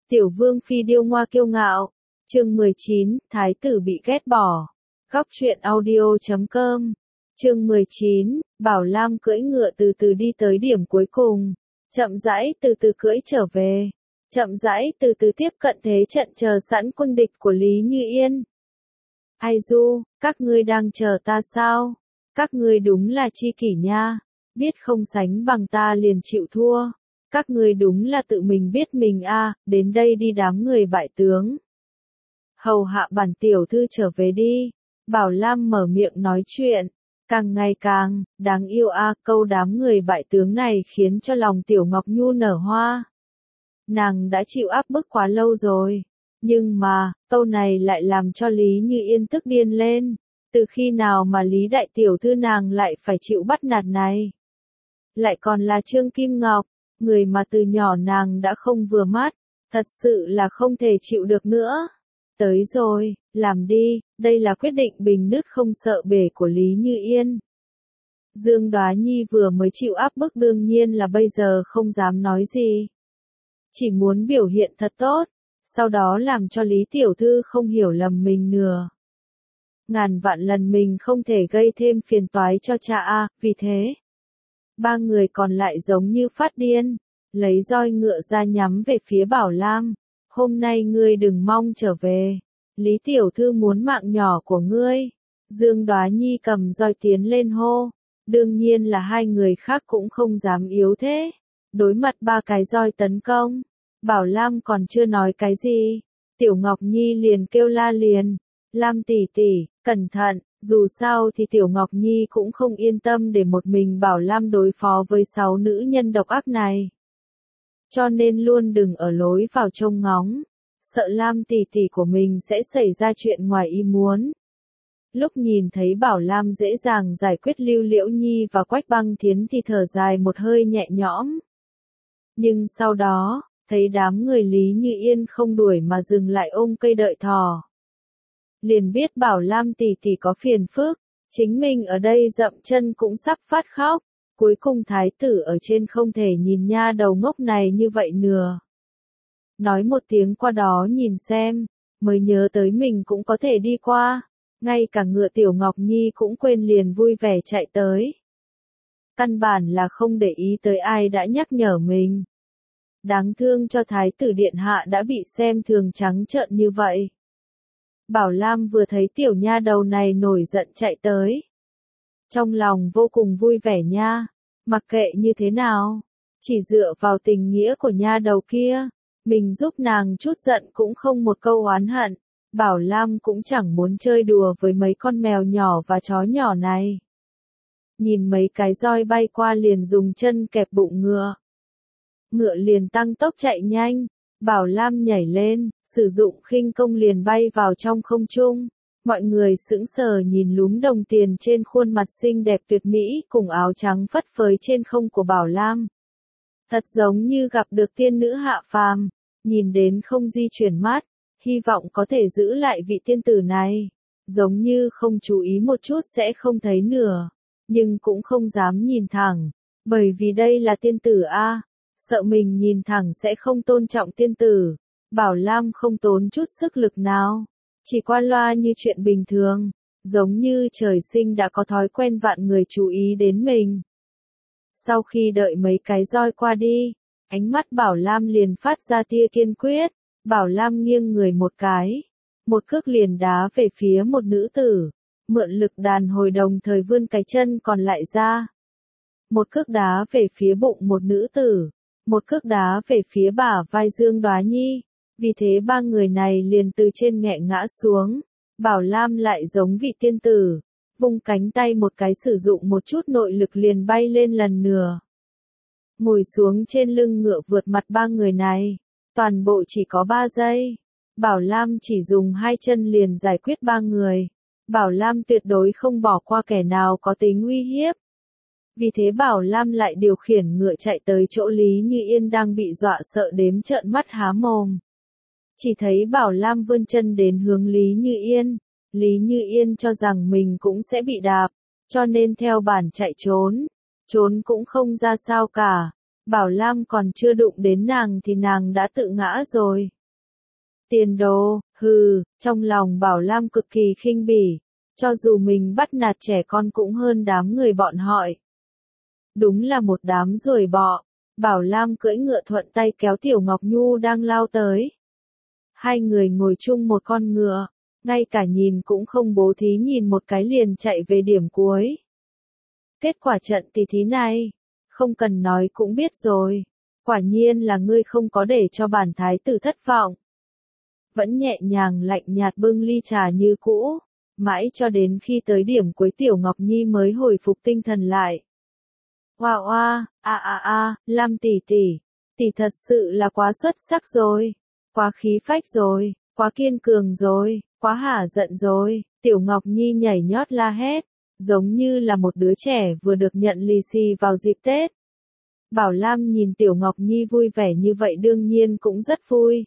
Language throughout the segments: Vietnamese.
Tiểu vương phi điêu ngoa kiêu ngạo. Chương 19, Thái tử bị ghét bỏ. Góc truyện audio.com. Chương 19, Bảo Lam cưỡi ngựa từ từ đi tới điểm cuối cùng. Chậm rãi từ từ cưỡi trở về. Chậm rãi từ từ tiếp cận thế trận chờ sẵn quân địch của Lý Như Yên. Ai du, các ngươi đang chờ ta sao? Các ngươi đúng là chi kỷ nha. Biết không sánh bằng ta liền chịu thua. Các ngươi đúng là tự mình biết mình a, đến đây đi đám người bại tướng. Hầu hạ bản tiểu thư trở về đi. Bảo Lam mở miệng nói chuyện, càng ngày càng đáng yêu a, câu đám người bại tướng này khiến cho lòng Tiểu Ngọc Nhu nở hoa. Nàng đã chịu áp bức quá lâu rồi, nhưng mà, câu này lại làm cho Lý Như Yên tức điên lên. Từ khi nào mà Lý đại tiểu thư nàng lại phải chịu bắt nạt này? Lại còn là Trương Kim Ngọc, người mà từ nhỏ nàng đã không vừa mắt, thật sự là không thể chịu được nữa. Tới rồi, làm đi, đây là quyết định bình nứt không sợ bể của Lý Như Yên. Dương Đoá Nhi vừa mới chịu áp bức đương nhiên là bây giờ không dám nói gì. Chỉ muốn biểu hiện thật tốt, sau đó làm cho Lý tiểu thư không hiểu lầm mình nữa. Ngàn vạn lần mình không thể gây thêm phiền toái cho cha a, vì thế. Ba người còn lại giống như phát điên, lấy roi ngựa ra nhắm về phía Bảo Lam. Hôm nay ngươi đừng mong trở về. Lý tiểu thư muốn mạng nhỏ của ngươi. Dương Đoá Nhi cầm roi tiến lên hô. Đương nhiên là hai người khác cũng không dám yếu thế. Đối mặt ba cái roi tấn công. Bảo Lam còn chưa nói cái gì. Tiểu Ngọc Nhi liền kêu la liền. Lam tỷ tỷ, cẩn thận. Dù sao thì Tiểu Ngọc Nhi cũng không yên tâm để một mình Bảo Lam đối phó với 6 nữ nhân độc ác này. Cho nên luôn đừng ở lối vào trông ngóng. Sợ Lam tỷ tỷ của mình sẽ xảy ra chuyện ngoài ý muốn. Lúc nhìn thấy Bảo Lam dễ dàng giải quyết Lưu Liễu Nhi và Quách Băng Thiến thì thở dài một hơi nhẹ nhõm. Nhưng sau đó, thấy đám người Lý Như Yên không đuổi mà dừng lại ôm cây đợi thỏ. Liền biết Bảo Lam tỷ tỷ có phiền phức, chính mình ở đây dậm chân cũng sắp phát khóc. Cuối cùng thái tử ở trên không thể nhìn nha đầu ngốc này như vậy nữa. Nói một tiếng qua đó nhìn xem, mới nhớ tới mình cũng có thể đi qua. Ngay cả ngựa Tiểu Ngọc Nhi cũng quên liền vui vẻ chạy tới. Căn bản là không để ý tới ai đã nhắc nhở mình. Đáng thương cho thái tử điện hạ đã bị xem thường trắng trợn như vậy. Bảo Lam vừa thấy tiểu nha đầu này nổi giận chạy tới. Trong lòng vô cùng vui vẻ nha, mặc kệ như thế nào, chỉ dựa vào tình nghĩa của nha đầu kia, mình giúp nàng chút giận cũng không một câu oán hận. Bảo Lam cũng chẳng muốn chơi đùa với mấy con mèo nhỏ và chó nhỏ này. Nhìn mấy cái roi bay qua liền dùng chân kẹp bụng ngựa. Ngựa liền tăng tốc chạy nhanh, Bảo Lam nhảy lên, sử dụng khinh công liền bay vào trong không trung. Mọi người sững sờ nhìn lúm đồng tiền trên khuôn mặt xinh đẹp tuyệt mỹ cùng áo trắng phất phới trên không của Bảo Lam. Thật giống như gặp được tiên nữ hạ phàm, nhìn đến không di chuyển mắt, hy vọng có thể giữ lại vị tiên tử này. Giống như không chú ý một chút sẽ không thấy nữa, nhưng cũng không dám nhìn thẳng, bởi vì đây là tiên tử a, sợ mình nhìn thẳng sẽ không tôn trọng tiên tử. Bảo Lam không tốn chút sức lực nào. Chỉ qua loa như chuyện bình thường, giống như trời sinh đã có thói quen vạn người chú ý đến mình. Sau khi đợi mấy cái roi qua đi, ánh mắt Bảo Lam liền phát ra tia kiên quyết. Bảo Lam nghiêng người một cái, một cước liền đá về phía một nữ tử, mượn lực đàn hồi đồng thời vươn cái chân còn lại ra. Một cước đá về phía bụng một nữ tử, một cước đá về phía bả vai Dương Đoá Nhi. Vì thế ba người này liền từ trên nghẹ ngã xuống. Bảo Lam lại giống vị tiên tử, vung cánh tay một cái sử dụng một chút nội lực liền bay lên lần nữa. Ngồi xuống trên lưng ngựa vượt mặt ba người này, toàn bộ chỉ có 3 giây. Bảo Lam chỉ dùng 2 chân liền giải quyết ba người. Bảo Lam tuyệt đối không bỏ qua kẻ nào có tính uy hiếp. Vì thế Bảo Lam lại điều khiển ngựa chạy tới chỗ Lý Như Yên đang bị dọa sợ đếm trợn mắt há mồm. Chỉ thấy Bảo Lam vươn chân đến hướng Lý Như Yên. Lý Như Yên cho rằng mình cũng sẽ bị đạp, cho nên theo bản chạy trốn. Trốn cũng không ra sao cả. Bảo Lam còn chưa đụng đến nàng thì nàng đã tự ngã rồi. Tiền đồ, hừ, trong lòng Bảo Lam cực kỳ khinh bỉ, cho dù mình bắt nạt trẻ con cũng hơn đám người bọn họ. Đúng là một đám ruồi bọ. Bảo Lam cưỡi ngựa thuận tay kéo Tiểu Ngọc Nhu đang lao tới. Hai người ngồi chung một con ngựa, ngay cả nhìn cũng không bố thí nhìn một cái liền chạy về điểm cuối. Kết quả trận tỷ thí này, không cần nói cũng biết rồi. Quả nhiên là ngươi không có để cho bản thái tử thất vọng. Vẫn nhẹ nhàng lạnh nhạt bưng ly trà như cũ, mãi cho đến khi tới điểm cuối Tiểu Ngọc Nhi mới hồi phục tinh thần lại. Oa oa, Lam tỷ tỷ thật sự là quá xuất sắc rồi, quá khí phách rồi, quá kiên cường rồi, quá hả giận rồi. Tiểu Ngọc Nhi nhảy nhót la hét, giống như là một đứa trẻ vừa được nhận lì xì vào dịp Tết. Bảo Lam nhìn Tiểu Ngọc Nhi vui vẻ như vậy đương nhiên cũng rất vui.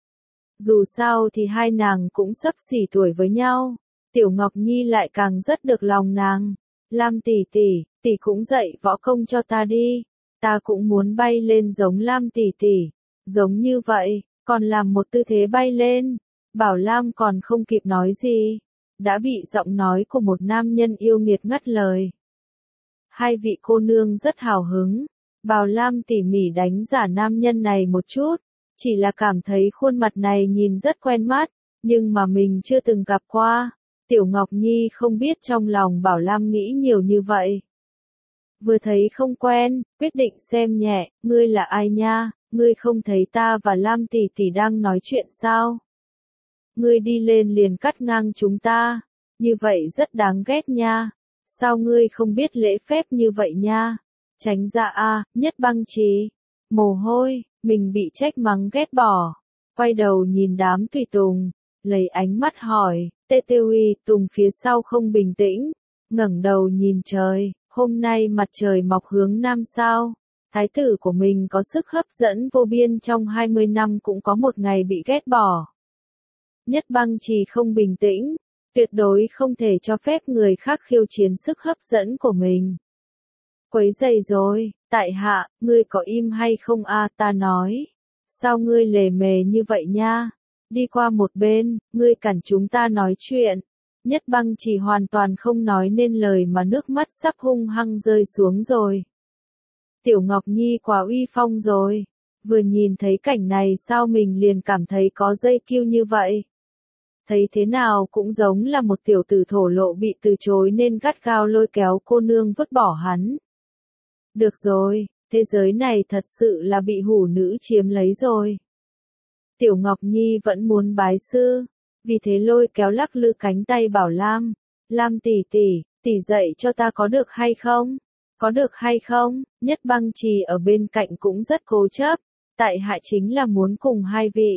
Dù sao thì hai nàng cũng xấp xỉ tuổi với nhau, Tiểu Ngọc Nhi lại càng rất được lòng nàng. Lam tỷ cũng dạy võ công cho ta đi, ta cũng muốn bay lên giống Lam tỷ, giống như vậy, còn làm một tư thế bay lên. Bảo Lam còn không kịp nói gì, đã bị giọng nói của một nam nhân yêu nghiệt ngắt lời. Hai vị cô nương rất hào hứng, Bảo Lam tỉ mỉ đánh giá nam nhân này một chút, chỉ là cảm thấy khuôn mặt này nhìn rất quen mắt, nhưng mà mình chưa từng gặp qua. Tiểu Ngọc Nhi không biết trong lòng Bảo Lam nghĩ nhiều như vậy. Vừa thấy không quen, quyết định xem nhẹ, ngươi là ai nha, ngươi không thấy ta và Lam tỷ tỷ đang nói chuyện sao? Ngươi đi lên liền cắt ngang chúng ta, như vậy rất đáng ghét nha, sao ngươi không biết lễ phép như vậy nha? Tránh ra a, Nhất Băng Trì. Mồ hôi, mình bị trách mắng ghét bỏ. Quay đầu nhìn đám tùy tùng, lấy ánh mắt hỏi, Uy Tùng phía sau không bình tĩnh, ngẩng đầu nhìn trời, hôm nay mặt trời mọc hướng nam sao? Thái tử của mình có sức hấp dẫn vô biên trong 20 năm cũng có một ngày bị ghét bỏ. Nhất Băng Trì không bình tĩnh, tuyệt đối không thể cho phép người khác khiêu chiến sức hấp dẫn của mình. Quấy rầy rồi, tại hạ, ngươi có im hay không a? Ta nói. Sao ngươi lề mề như vậy nha? Đi qua một bên, ngươi cản chúng ta nói chuyện. Nhất Băng Trì hoàn toàn không nói nên lời mà nước mắt sắp hung hăng rơi xuống rồi. Tiểu Ngọc Nhi quá uy phong rồi. Vừa nhìn thấy cảnh này sao mình liền cảm thấy có dây kiêu như vậy. Thấy thế nào cũng giống là một tiểu tử thổ lộ bị từ chối nên gắt gao lôi kéo cô nương vứt bỏ hắn. Được rồi, thế giới này thật sự là bị hủ nữ chiếm lấy rồi. Tiểu Ngọc Nhi vẫn muốn bái sư, vì thế lôi kéo lắc lư cánh tay Bảo Lam. Lam tỷ dạy cho ta có được hay không? Có được hay không? Nhất Băng Trì ở bên cạnh cũng rất cố chấp, tại hạ chính là muốn cùng hai vị.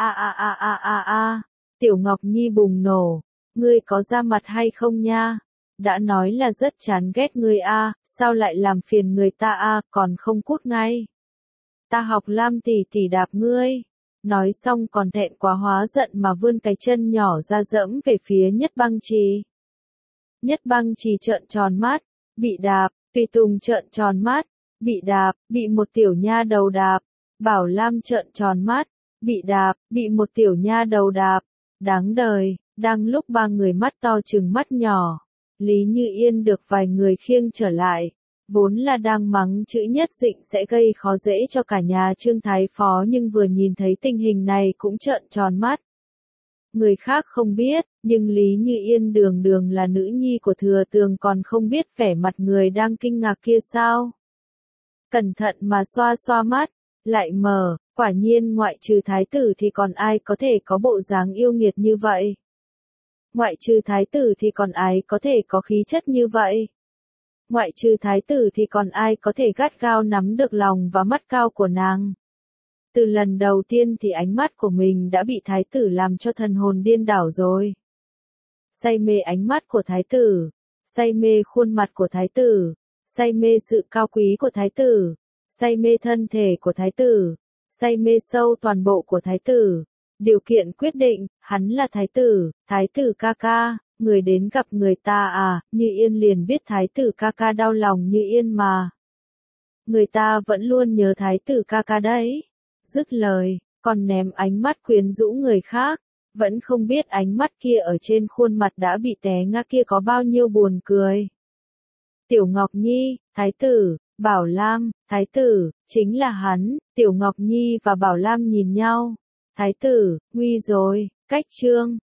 Tiểu Ngọc Nhi bùng nổ, ngươi có ra mặt hay không nha? Đã nói là rất chán ghét ngươi a, sao lại làm phiền người ta a, còn không cút ngay. Ta học Lam tỷ đạp ngươi. Nói xong còn thẹn quá hóa giận mà vươn cái chân nhỏ ra dẫm về phía Nhất Băng Trì. Nhất Băng Trì trợn tròn mắt, bị đạp, tùy tùng trợn tròn mắt, bị đạp, bị một tiểu nha đầu đạp. Bảo Lam trợn tròn mắt, bị đạp, bị một tiểu nha đầu đạp. Đáng đời, đang lúc ba người mắt to trừng mắt nhỏ, Lý Như Yên được vài người khiêng trở lại. Vốn là đang mắng chữ Nhất Dịnh sẽ gây khó dễ cho cả nhà Trương Thái Phó nhưng vừa nhìn thấy tình hình này cũng trợn tròn mắt. Người khác không biết, nhưng Lý Như Yên đường đường là nữ nhi của Thừa Tường còn không biết vẻ mặt người đang kinh ngạc kia sao. Cẩn thận mà xoa xoa mắt, lại mở, quả nhiên ngoại trừ thái tử thì còn ai có thể có bộ dáng yêu nghiệt như vậy. Ngoại trừ thái tử thì còn ai có thể có khí chất như vậy. Ngoại trừ thái tử thì còn ai có thể gắt gao nắm được lòng và mắt cao của nàng. Từ lần đầu tiên thì ánh mắt của mình đã bị thái tử làm cho thần hồn điên đảo rồi. Say mê ánh mắt của thái tử, say mê khuôn mặt của thái tử, say mê sự cao quý của thái tử, say mê thân thể của thái tử, say mê sâu toàn bộ của thái tử. Điều kiện quyết định, hắn là thái tử ca ca. Người đến gặp người ta à, Như Yên liền biết thái tử ca ca đau lòng Như Yên mà. Người ta vẫn luôn nhớ thái tử ca ca đấy. Dứt lời, còn ném ánh mắt quyến rũ người khác, vẫn không biết ánh mắt kia ở trên khuôn mặt đã bị té ngã kia có bao nhiêu buồn cười. Tiểu Ngọc Nhi, thái tử, Bảo Lam, thái tử, chính là hắn. Tiểu Ngọc Nhi và Bảo Lam nhìn nhau. Thái tử, nguy rồi, cách trương.